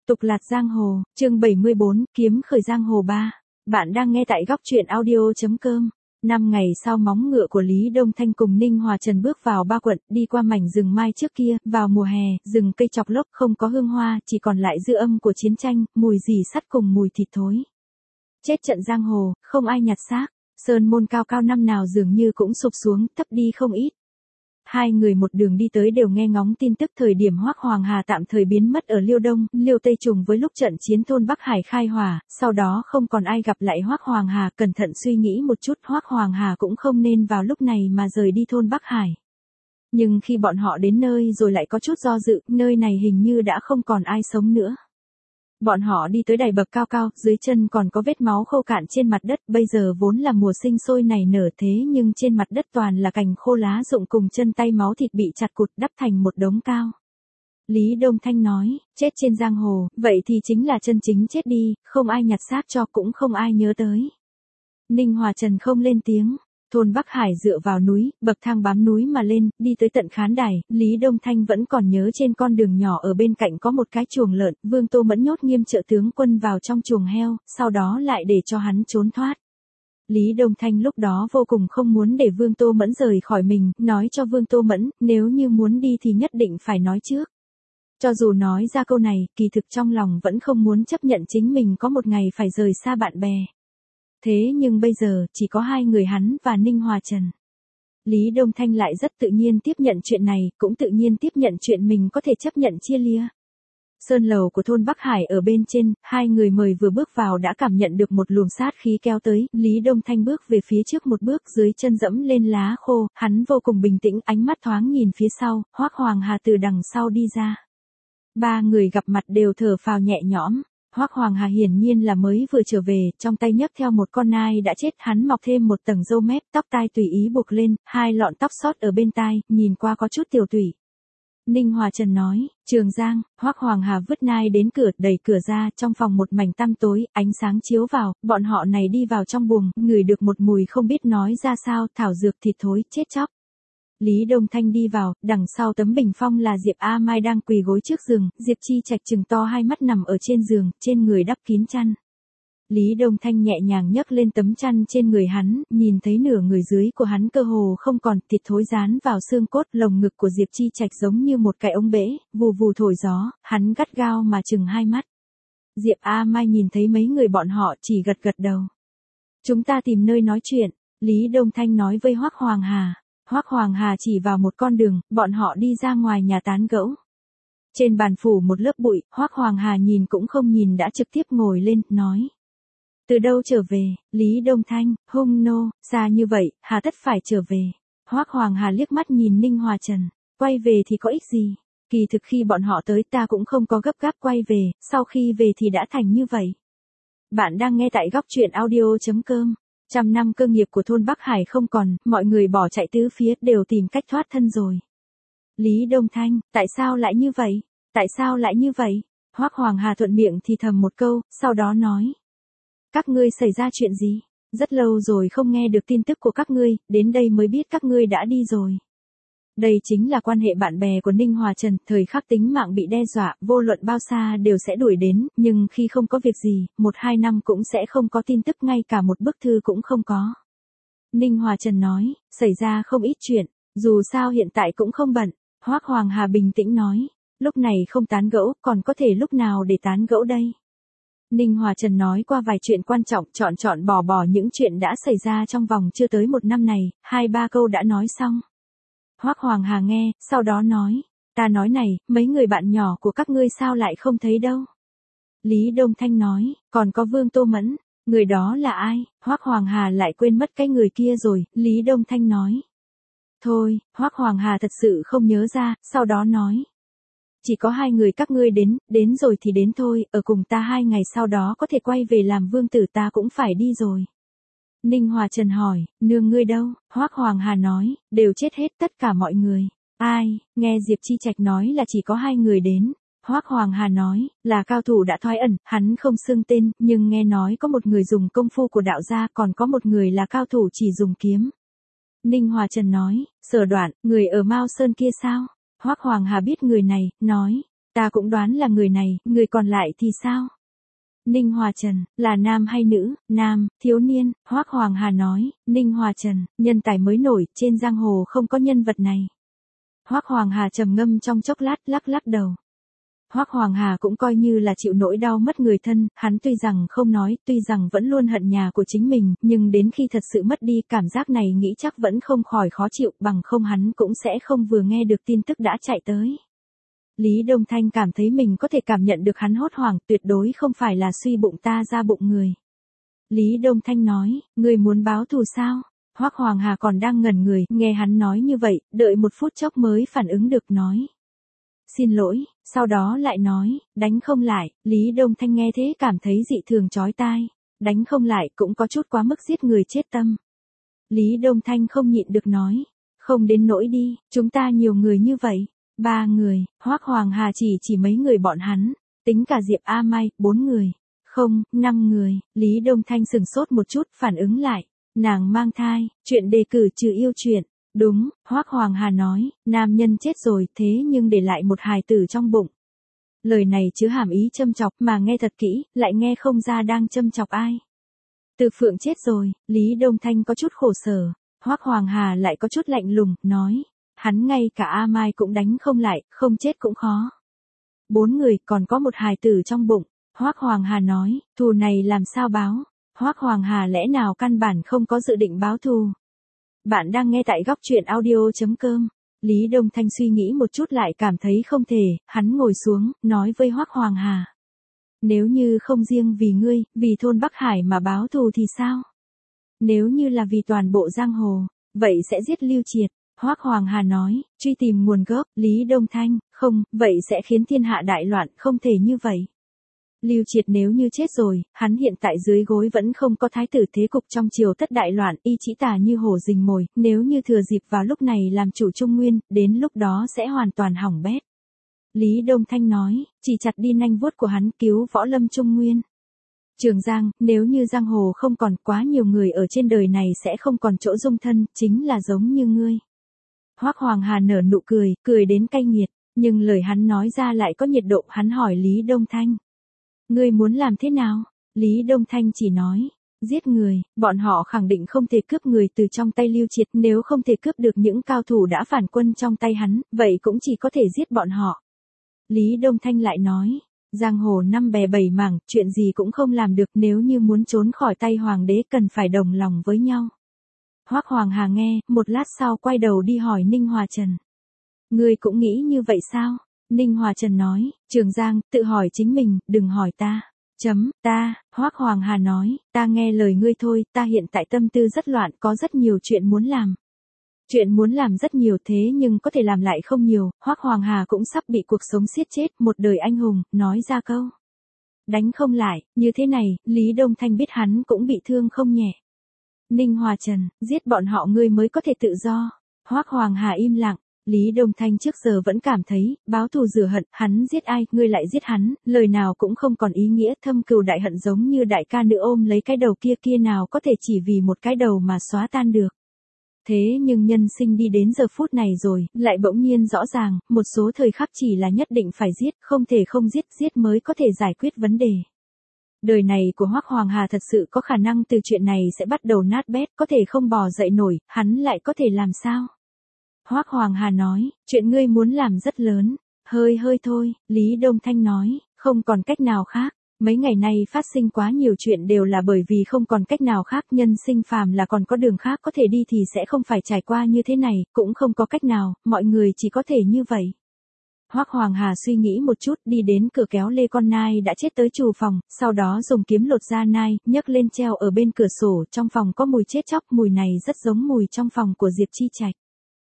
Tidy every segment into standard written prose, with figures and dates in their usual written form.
Tục lạt giang hồ, chương 74, kiếm khởi giang hồ 3. Bạn đang nghe tại góc truyện audio.com. 5 ngày sau móng ngựa của Lý Đông Thanh cùng Ninh Hòa Trần bước vào Ba Quận, đi qua mảnh rừng mai trước kia, vào mùa hè, rừng cây chọc lốc không có hương hoa, chỉ còn lại dư âm của chiến tranh, mùi rỉ sắt cùng mùi thịt thối. Chết trận giang hồ, không ai nhặt xác, sơn môn cao cao năm nào dường như cũng sụp xuống, thấp đi không ít. Hai người một đường đi tới đều nghe ngóng tin tức thời điểm Hoắc Hoàng Hà tạm thời biến mất ở Liêu Đông, Liêu Tây trùng với lúc trận chiến thôn Bắc Hải khai hỏa, sau đó không còn ai gặp lại Hoắc Hoàng Hà, cẩn thận suy nghĩ một chút, Hoắc Hoàng Hà cũng không nên vào lúc này mà rời đi thôn Bắc Hải. Nhưng khi bọn họ đến nơi rồi lại có chút do dự, nơi này hình như đã không còn ai sống nữa. Bọn họ đi tới đài bậc cao cao, dưới chân còn có vết máu khô cạn trên mặt đất, bây giờ vốn là mùa sinh sôi nảy nở thế nhưng trên mặt đất toàn là cành khô lá rụng cùng chân tay máu thịt bị chặt cụt đắp thành một đống cao. Lý Đông Thanh nói, chết trên giang hồ, vậy thì chính là chân chính chết đi, không ai nhặt xác cho cũng không ai nhớ tới. Ninh Hòa Trần không lên tiếng. Thôn Bắc Hải dựa vào núi, bậc thang bám núi mà lên, đi tới tận khán đài, Lý Đông Thanh vẫn còn nhớ trên con đường nhỏ ở bên cạnh có một cái chuồng lợn, Vương Tô Mẫn nhốt nghiêm trợ tướng quân vào trong chuồng heo, sau đó lại để cho hắn trốn thoát. Lý Đông Thanh lúc đó vô cùng không muốn để Vương Tô Mẫn rời khỏi mình, nói cho Vương Tô Mẫn, nếu như muốn đi thì nhất định phải nói trước. Cho dù nói ra câu này, kỳ thực trong lòng vẫn không muốn chấp nhận chính mình có một ngày phải rời xa bạn bè. Thế nhưng bây giờ, chỉ có hai người hắn và Ninh Hòa Trần. Lý Đông Thanh lại rất tự nhiên tiếp nhận chuyện này, cũng tự nhiên tiếp nhận chuyện mình có thể chấp nhận chia lìa. Sơn lầu của thôn Bắc Hải ở bên trên, hai người mời vừa bước vào đã cảm nhận được một luồng sát khí kéo tới, Lý Đông Thanh bước về phía trước một bước dưới chân dẫm lên lá khô, hắn vô cùng bình tĩnh, ánh mắt thoáng nhìn phía sau, Hoắc Hoàng Hà từ đằng sau đi ra. Ba người gặp mặt đều thở phào nhẹ nhõm. Hoắc Hoàng Hà hiển nhiên là mới vừa trở về, trong tay nhấc theo một con nai đã chết, hắn mọc thêm một tầng râu mép, tóc tai tùy ý buộc lên, hai lọn tóc sót ở bên tai, nhìn qua có chút tiểu tụy. Ninh Hòa Trần nói, Trường Giang, Hoắc Hoàng Hà vứt nai đến cửa, đẩy cửa ra, trong phòng một mảnh tăm tối, ánh sáng chiếu vào, bọn họ này đi vào trong buồng, ngửi được một mùi không biết nói ra sao, thảo dược thịt thối, chết chóc. Lý Đông Thanh đi vào, đằng sau tấm bình phong là Diệp A Mai đang quỳ gối trước giường, Diệp Chi Trạch trừng to hai mắt nằm ở trên giường, trên người đắp kín chăn. Lý Đông Thanh nhẹ nhàng nhấc lên tấm chăn trên người hắn, nhìn thấy nửa người dưới của hắn cơ hồ không còn, thịt thối dán vào xương cốt, lồng ngực của Diệp Chi Trạch giống như một cái ống bể, vù vù thổi gió, hắn gắt gao mà trừng hai mắt. Diệp A Mai nhìn thấy mấy người bọn họ chỉ gật gật đầu. Chúng ta tìm nơi nói chuyện, Lý Đông Thanh nói với Hoắc Hoàng Hà. Hoắc Hoàng Hà chỉ vào một con đường, bọn họ đi ra ngoài nhà tán gẫu. Trên bàn phủ một lớp bụi, Hoắc Hoàng Hà nhìn cũng không nhìn đã trực tiếp ngồi lên, nói. Từ đâu trở về, Lý Đông Thanh, hung nô, xa như vậy, hà tất phải trở về. Hoắc Hoàng Hà liếc mắt nhìn Ninh Hòa Trần, quay về thì có ích gì, kỳ thực khi bọn họ tới ta cũng không có gấp gáp quay về, sau khi về thì đã thành như vậy. Bạn đang nghe tại góc truyện audio.com. 100 năm cơ nghiệp của thôn Bắc Hải không còn, mọi người bỏ chạy tứ phía đều tìm cách thoát thân rồi. Lý Đông Thanh, tại sao lại như vậy? Tại sao lại như vậy? Hoắc Hoàng Hà thuận miệng thì thầm một câu, sau đó nói. Các ngươi xảy ra chuyện gì? Rất lâu rồi không nghe được tin tức của các ngươi, đến đây mới biết các ngươi đã đi rồi. Đây chính là quan hệ bạn bè của Ninh Hòa Trần, thời khắc tính mạng bị đe dọa, vô luận bao xa đều sẽ đuổi đến, nhưng khi không có việc gì, 1-2 năm cũng sẽ không có tin tức, ngay cả một bức thư cũng không có. Ninh Hòa Trần nói, xảy ra không ít chuyện, dù sao hiện tại cũng không bận. Hoắc Hoàng Hà bình tĩnh nói, lúc này không tán gẫu, còn có thể lúc nào để tán gẫu đây? Ninh Hòa Trần nói qua vài chuyện quan trọng, chọn bỏ những chuyện đã xảy ra trong vòng chưa tới 1 năm này, 2-3 câu đã nói xong. Hoắc Hoàng Hà nghe, sau đó nói, ta nói này, mấy người bạn nhỏ của các ngươi sao lại không thấy đâu? Lý Đông Thanh nói, còn có Vương Tô Mẫn, người đó là ai? Hoắc Hoàng Hà lại quên mất cái người kia rồi, Lý Đông Thanh nói. Thôi, Hoắc Hoàng Hà thật sự không nhớ ra, sau đó nói. Chỉ có hai người các ngươi đến rồi thì đến thôi, ở cùng ta 2 ngày sau đó có thể quay về làm vương tử, ta cũng phải đi rồi. Ninh Hòa Trần hỏi, nương ngươi đâu? Hoắc Hoàng Hà nói, đều chết hết tất cả mọi người. Ai? Nghe Diệp Chi Trạch nói là chỉ có 2 người đến. Hoắc Hoàng Hà nói, là cao thủ đã thoái ẩn, hắn không xưng tên, nhưng nghe nói có một người dùng công phu của đạo gia, còn có một người là cao thủ chỉ dùng kiếm. Ninh Hòa Trần nói, Sở Đoạn, người ở Mao Sơn kia sao? Hoắc Hoàng Hà biết người này, nói, Ta cũng đoán là người này, người còn lại thì sao? Ninh Hòa Trần, là nam hay nữ? Nam, thiếu niên. Hoắc Hoàng Hà nói, Ninh Hòa Trần, nhân tài mới nổi, trên giang hồ không có nhân vật này. Hoắc Hoàng Hà trầm ngâm trong chốc lát, lắc lắc đầu. Hoắc Hoàng Hà cũng coi như là chịu nỗi đau mất người thân, hắn tuy rằng không nói, tuy rằng vẫn luôn hận nhà của chính mình, nhưng đến khi thật sự mất đi, cảm giác này nghĩ chắc vẫn không khỏi khó chịu, bằng không hắn cũng sẽ không vừa nghe được tin tức đã chạy tới. Lý Đông Thanh cảm thấy mình có thể cảm nhận được hắn hốt hoảng, tuyệt đối không phải là suy bụng ta ra bụng người. Lý Đông Thanh nói, người muốn báo thù sao? Hoắc Hoàng Hà còn đang ngẩn người, nghe hắn nói như vậy, đợi một phút chốc mới phản ứng được nói. Xin lỗi, sau đó lại nói, đánh không lại. Lý Đông Thanh nghe thế cảm thấy dị thường chói tai. Đánh không lại cũng có chút quá mức giết người chết tâm. Lý Đông Thanh không nhịn được nói, không đến nỗi đi, chúng ta nhiều người như vậy. 3 người, Hoắc Hoàng Hà chỉ mấy người bọn hắn, tính cả Diệp A Mai, 4 người. Không, 5 người. Lý Đông Thanh sừng sốt một chút, phản ứng lại. Nàng mang thai, chuyện đề cử trừ yêu chuyện. Đúng, Hoắc Hoàng Hà nói, nam nhân chết rồi, thế nhưng để lại một hài tử trong bụng. Lời này chứa hàm ý châm chọc, mà nghe thật kỹ, lại nghe không ra đang châm chọc ai. Từ Phượng chết rồi, Lý Đông Thanh có chút khổ sở. Hoắc Hoàng Hà lại có chút lạnh lùng, nói, hắn ngay cả A Mai cũng đánh không lại, không chết cũng khó. 4 người, còn có một hài tử trong bụng. Hoắc Hoàng Hà nói, thù này làm sao báo? Hoắc Hoàng Hà lẽ nào căn bản không có dự định báo thù? Bạn đang nghe tại góc truyện audio.com. Lý Đông Thanh suy nghĩ một chút lại cảm thấy không thể, hắn ngồi xuống, nói với Hoắc Hoàng Hà. Nếu như không riêng vì ngươi, vì thôn Bắc Hải mà báo thù thì sao? Nếu như là vì toàn bộ giang hồ, vậy sẽ giết Lưu Triệt. Hoắc Hoàng Hà nói, truy tìm nguồn gốc. Lý Đông Thanh, không, vậy sẽ khiến thiên hạ đại loạn, không thể như vậy. Lưu Triệt nếu như chết rồi, hắn hiện tại dưới gối vẫn không có thái tử, thế cục trong triều tất đại loạn, y chỉ tà như hổ rình mồi, nếu như thừa dịp vào lúc này làm chủ Trung Nguyên, đến lúc đó sẽ hoàn toàn hỏng bét. Lý Đông Thanh nói, chỉ chặt đi nanh vuốt của hắn, cứu võ lâm Trung Nguyên. Trường Giang, nếu như giang hồ không còn, quá nhiều người ở trên đời này sẽ không còn chỗ dung thân, chính là giống như ngươi. Hoắc Hoàng Hà nở nụ cười, cười đến cay nghiệt, nhưng lời hắn nói ra lại có nhiệt độ. Hắn hỏi Lý Đông Thanh, ngươi muốn làm thế nào? Lý Đông Thanh chỉ nói, giết người. Bọn họ khẳng định không thể cướp người từ trong tay Lưu Triệt, nếu không thể cướp được những cao thủ đã phản quân trong tay hắn, vậy cũng chỉ có thể giết bọn họ. Lý Đông Thanh lại nói, giang hồ 5 bè 7 mảng, chuyện gì cũng không làm được, nếu như muốn trốn khỏi tay hoàng đế cần phải đồng lòng với nhau. Hoắc Hoàng Hà nghe, một lát sau quay đầu đi hỏi Ninh Hòa Trần. Ngươi cũng nghĩ như vậy sao? Ninh Hòa Trần nói, Trường Giang, tự hỏi chính mình, đừng hỏi ta. Ta, Hoắc Hoàng Hà nói, ta nghe lời ngươi thôi, ta hiện tại tâm tư rất loạn, có rất nhiều chuyện muốn làm. Chuyện muốn làm rất nhiều thế nhưng có thể làm lại không nhiều, Hoắc Hoàng Hà cũng sắp bị cuộc sống siết chết, một đời anh hùng, nói ra câu. Đánh không lại, như thế này, Lý Đông Thanh biết hắn cũng bị thương không nhẹ. Ninh Hòa Trần, giết bọn họ ngươi mới có thể tự do. Hoắc Hoàng Hà im lặng. Lý Đông Thanh trước giờ vẫn cảm thấy, báo thù rửa hận, hắn giết ai, ngươi lại giết hắn, lời nào cũng không còn ý nghĩa, thâm cừu đại hận giống như đại ca nữ ôm lấy cái đầu kia nào có thể chỉ vì một cái đầu mà xóa tan được. Thế nhưng nhân sinh đi đến giờ phút này rồi, lại bỗng nhiên rõ ràng, một số thời khắc chỉ là nhất định phải giết, không thể không giết mới có thể giải quyết vấn đề. Đời này của Hoắc Hoàng Hà thật sự có khả năng từ chuyện này sẽ bắt đầu nát bét, có thể không bò dậy nổi, hắn lại có thể làm sao? Hoắc Hoàng Hà nói, chuyện ngươi muốn làm rất lớn, hơi thôi. Lý Đông Thanh nói, không còn cách nào khác. Mấy ngày nay phát sinh quá nhiều chuyện đều là bởi vì không còn cách nào khác, nhân sinh phàm là còn có đường khác có thể đi thì sẽ không phải trải qua như thế này, cũng không có cách nào, mọi người chỉ có thể như vậy. Hoắc Hoàng Hà suy nghĩ một chút, đi đến cửa kéo lê con nai đã chết tới trù phòng, sau đó dùng kiếm lột ra nai, nhấc lên treo ở bên cửa sổ, trong phòng có mùi chết chóc, mùi này rất giống mùi trong phòng của Diệp Chi Trạch.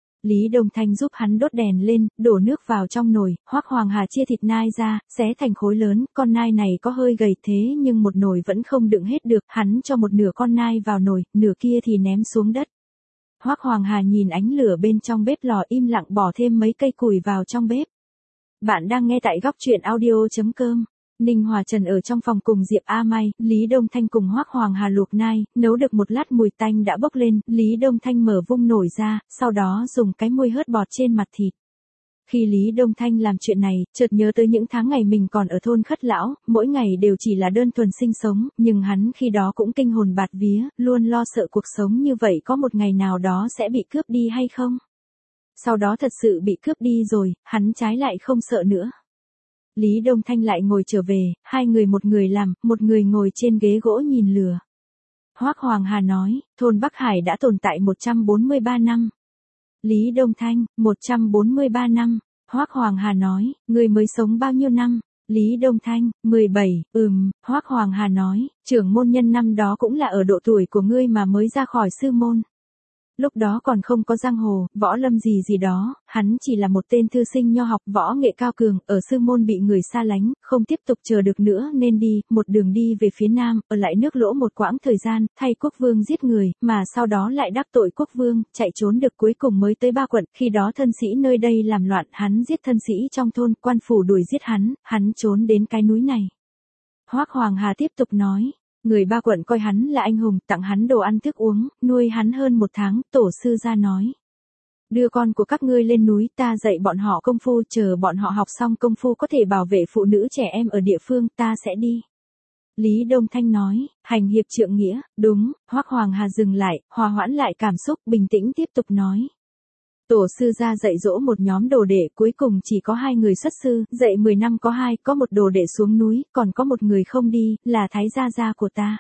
Lý Đông Thanh giúp hắn đốt đèn lên, đổ nước vào trong nồi, Hoắc Hoàng Hà chia thịt nai ra, xé thành khối lớn, con nai này có hơi gầy thế nhưng một nồi vẫn không đựng hết được, hắn cho một nửa con nai vào nồi, nửa kia thì ném xuống đất. Hoắc Hoàng Hà nhìn ánh lửa bên trong bếp lò im lặng bỏ thêm mấy cây củi vào trong bếp. Bạn đang nghe tại góc truyện audio.com. Ninh Hòa Trần ở trong phòng cùng Diệp A Mai, Lý Đông Thanh cùng Hoắc Hoàng Hà luộc nai, nấu được một lát mùi tanh đã bốc lên, Lý Đông Thanh mở vung nổi ra, sau đó dùng cái muôi hớt bọt trên mặt thịt. Khi Lý Đông Thanh làm chuyện này, chợt nhớ tới những tháng ngày mình còn ở thôn Khất Lão, mỗi ngày đều chỉ là đơn thuần sinh sống, nhưng hắn khi đó cũng kinh hồn bạt vía, luôn lo sợ cuộc sống như vậy có một ngày nào đó sẽ bị cướp đi hay không. Sau đó thật sự bị cướp đi rồi, hắn trái lại không sợ nữa. Lý Đông Thanh lại ngồi trở về, hai người một người làm, một người ngồi trên ghế gỗ nhìn lửa. Hoắc Hoàng Hà nói, thôn Bắc Hải đã tồn tại 143 năm. Lý Đông Thanh, 143 năm. Hoắc Hoàng Hà nói, ngươi mới sống bao nhiêu năm? Lý Đông Thanh, 17, Hoắc Hoàng Hà nói, trưởng môn nhân năm đó cũng là ở độ tuổi của ngươi mà mới ra khỏi sư môn. Lúc đó còn không có giang hồ, võ lâm gì gì đó, hắn chỉ là một tên thư sinh nho học võ nghệ cao cường, ở sư môn bị người xa lánh, không tiếp tục chờ được nữa nên đi, một đường đi về phía nam, ở lại nước Lỗ một quãng thời gian, thay quốc vương giết người, mà sau đó lại đắc tội quốc vương, chạy trốn được cuối cùng mới tới Ba Quận, khi đó thân sĩ nơi đây làm loạn, hắn giết thân sĩ trong thôn, quan phủ đuổi giết hắn trốn đến cái núi này. Hoắc Hoàng Hà tiếp tục nói. Người Ba Quận coi hắn là anh hùng, tặng hắn đồ ăn thức uống, nuôi hắn hơn 1 tháng, tổ sư ra nói. Đưa con của các ngươi lên núi, ta dạy bọn họ công phu, chờ bọn họ học xong công phu có thể bảo vệ phụ nữ trẻ em ở địa phương, ta sẽ đi. Lý Đông Thanh nói, hành hiệp trượng nghĩa, đúng, Hoắc Hoàng Hà dừng lại, hòa hoãn lại cảm xúc, bình tĩnh tiếp tục nói. Tổ sư ra dạy dỗ một nhóm đồ đệ, cuối cùng chỉ có 2 người xuất sư, dạy 10 năm có 2, có một đồ đệ xuống núi, còn có một người không đi, là Thái gia của ta.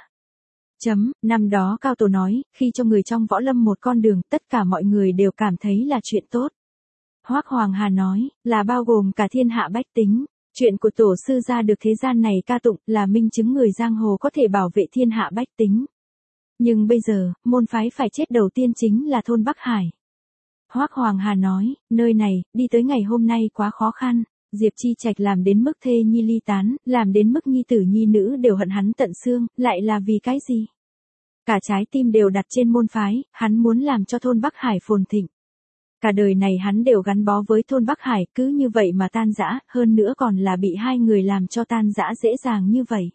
Năm đó Cao Tổ nói, khi cho người trong võ lâm một con đường, tất cả mọi người đều cảm thấy là chuyện tốt. Hoắc Hoàng Hà nói, là bao gồm cả thiên hạ bách tính. Chuyện của tổ sư ra được thế gian này ca tụng, là minh chứng người giang hồ có thể bảo vệ thiên hạ bách tính. Nhưng bây giờ, môn phái phải chết đầu tiên chính là thôn Bắc Hải. Hoắc Hoàng Hà nói, nơi này, đi tới ngày hôm nay quá khó khăn, Diệp Chi Trạch làm đến mức thê nhi ly tán, làm đến mức nhi tử nhi nữ đều hận hắn tận xương, lại là vì cái gì? Cả trái tim đều đặt trên môn phái, hắn muốn làm cho thôn Bắc Hải phồn thịnh. Cả đời này hắn đều gắn bó với thôn Bắc Hải, cứ như vậy mà tan rã, hơn nữa còn là bị 2 người làm cho tan rã dễ dàng như vậy.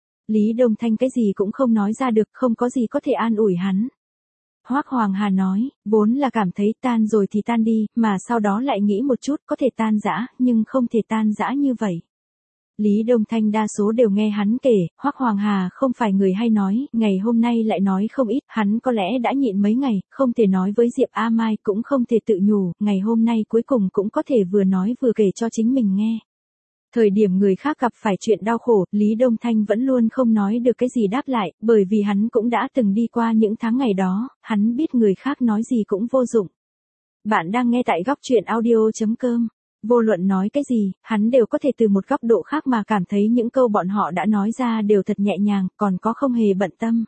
Lý Đông Thanh cái gì cũng không nói ra được, không có gì có thể an ủi hắn. Hoắc Hoàng Hà nói, vốn là cảm thấy tan rồi thì tan đi, mà sau đó lại nghĩ một chút có thể tan rã, nhưng không thể tan rã như vậy. Lý Đông Thanh đa số đều nghe hắn kể, Hoắc Hoàng Hà không phải người hay nói, ngày hôm nay lại nói không ít, hắn có lẽ đã nhịn mấy ngày, không thể nói với Diệp A Mai, cũng không thể tự nhủ, ngày hôm nay cuối cùng cũng có thể vừa nói vừa kể cho chính mình nghe. Thời điểm người khác gặp phải chuyện đau khổ, Lý Đông Thanh vẫn luôn không nói được cái gì đáp lại, bởi vì hắn cũng đã từng đi qua những tháng ngày đó, hắn biết người khác nói gì cũng vô dụng. Bạn đang nghe tại góc truyện audio.com. Vô luận nói cái gì, hắn đều có thể từ một góc độ khác mà cảm thấy những câu bọn họ đã nói ra đều thật nhẹ nhàng, còn có không hề bận tâm.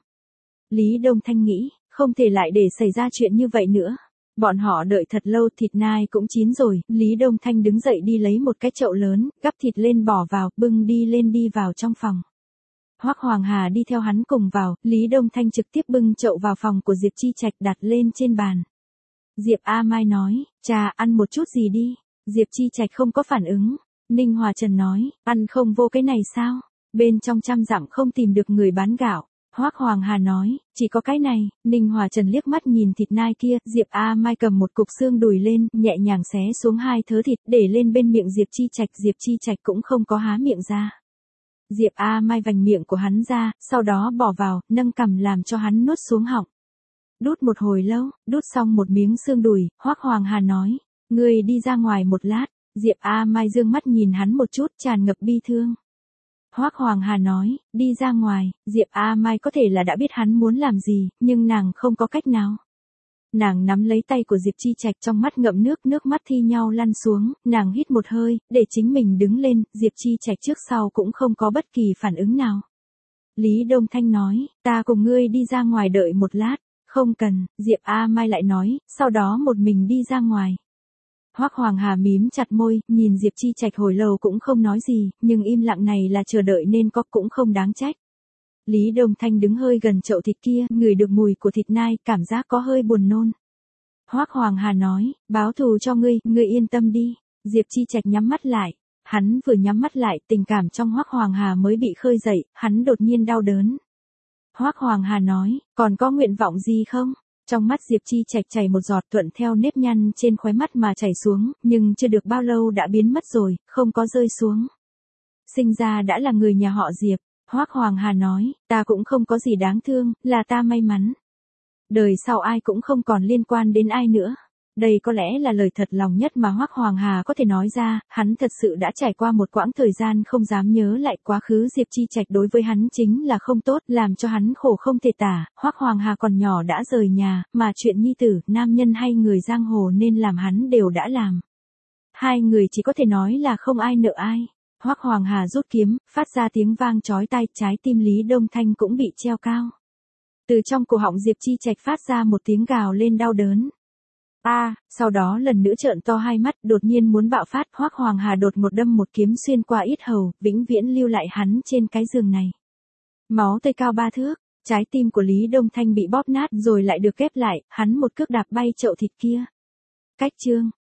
Lý Đông Thanh nghĩ, không thể lại để xảy ra chuyện như vậy nữa. Bọn họ đợi thật lâu, thịt nai cũng chín rồi, Lý Đông Thanh đứng dậy đi lấy một cái chậu lớn, gắp thịt lên bỏ vào, bưng đi lên đi vào trong phòng. Hoắc Hoàng Hà đi theo hắn cùng vào, Lý Đông Thanh trực tiếp bưng chậu vào phòng của Diệp Chi Trạch đặt lên trên bàn. Diệp A Mai nói, cha ăn một chút gì đi. Diệp Chi Trạch không có phản ứng. Ninh Hòa Trần nói, ăn không vô cái này sao? Bên trong 100 dặm không tìm được người bán gạo. Hoắc Hoàng Hà nói, chỉ có cái này. Ninh Hòa Trần liếc mắt nhìn thịt nai kia, Diệp A Mai cầm một cục xương đùi lên, nhẹ nhàng xé xuống 2 thớ thịt, để lên bên miệng Diệp Chi Trạch cũng không có há miệng ra. Diệp A Mai vành miệng của hắn ra, sau đó bỏ vào, nâng cằm làm cho hắn nuốt xuống họng. Đút một hồi lâu, đút xong một miếng xương đùi, Hoắc Hoàng Hà nói, ngươi đi ra ngoài một lát. Diệp A Mai dương mắt nhìn hắn một chút, tràn ngập bi thương. Hoắc Hoàng Hà nói, đi ra ngoài. Diệp A Mai có thể là đã biết hắn muốn làm gì, nhưng nàng không có cách nào. Nàng nắm lấy tay của Diệp Chi Trạch, trong mắt ngậm nước mắt thi nhau lăn xuống, nàng hít một hơi, để chính mình đứng lên, Diệp Chi Trạch trước sau cũng không có bất kỳ phản ứng nào. Lý Đông Thanh nói, ta cùng ngươi đi ra ngoài đợi một lát. Không cần, Diệp A Mai lại nói, sau đó một mình đi ra ngoài. Hoắc Hoàng Hà mím chặt môi, nhìn Diệp Chi Trạch hồi lâu cũng không nói gì, nhưng im lặng này là chờ đợi nên có cũng không đáng trách. Lý Đông Thanh đứng hơi gần chậu thịt kia, ngửi được mùi của thịt nai, cảm giác có hơi buồn nôn. Hoắc Hoàng Hà nói, báo thù cho ngươi, ngươi yên tâm đi. Diệp Chi Trạch nhắm mắt lại. Hắn vừa nhắm mắt lại, tình cảm trong Hoắc Hoàng Hà mới bị khơi dậy, hắn đột nhiên đau đớn. Hoắc Hoàng Hà nói, còn có nguyện vọng gì không? Trong mắt Diệp Chi Trạch chảy một giọt thuận theo nếp nhăn trên khóe mắt mà chảy xuống, nhưng chưa được bao lâu đã biến mất rồi, không có rơi xuống. Sinh ra đã là người nhà họ Diệp, Hoắc Hoàng Hà nói, ta cũng không có gì đáng thương, là ta may mắn. Đời sau ai cũng không còn liên quan đến ai nữa. Đây có lẽ là lời thật lòng nhất mà Hoắc Hoàng Hà có thể nói ra, hắn thật sự đã trải qua một quãng thời gian không dám nhớ lại quá khứ Diệp Chi Trạch đối với hắn chính là không tốt, làm cho hắn khổ không thể tả, Hoắc Hoàng Hà còn nhỏ đã rời nhà, mà chuyện nhi tử, nam nhân hay người giang hồ nên làm hắn đều đã làm. Hai người chỉ có thể nói là không ai nợ ai. Hoắc Hoàng Hà rút kiếm, phát ra tiếng vang chói tai, trái tim Lý Đông Thanh cũng bị treo cao. Từ trong cổ họng Diệp Chi Trạch phát ra một tiếng gào lên đau đớn. Sau đó lần nữa trợn to hai mắt, đột nhiên muốn bạo phát, Hoắc Hoàng Hà đột một đâm một kiếm xuyên qua yết hầu, vĩnh viễn lưu lại hắn trên cái giường này. Máu tươi cao 3 thước, trái tim của Lý Đông Thanh bị bóp nát rồi lại được ghép lại, hắn một cước đạp bay chậu thịt kia. Cách chương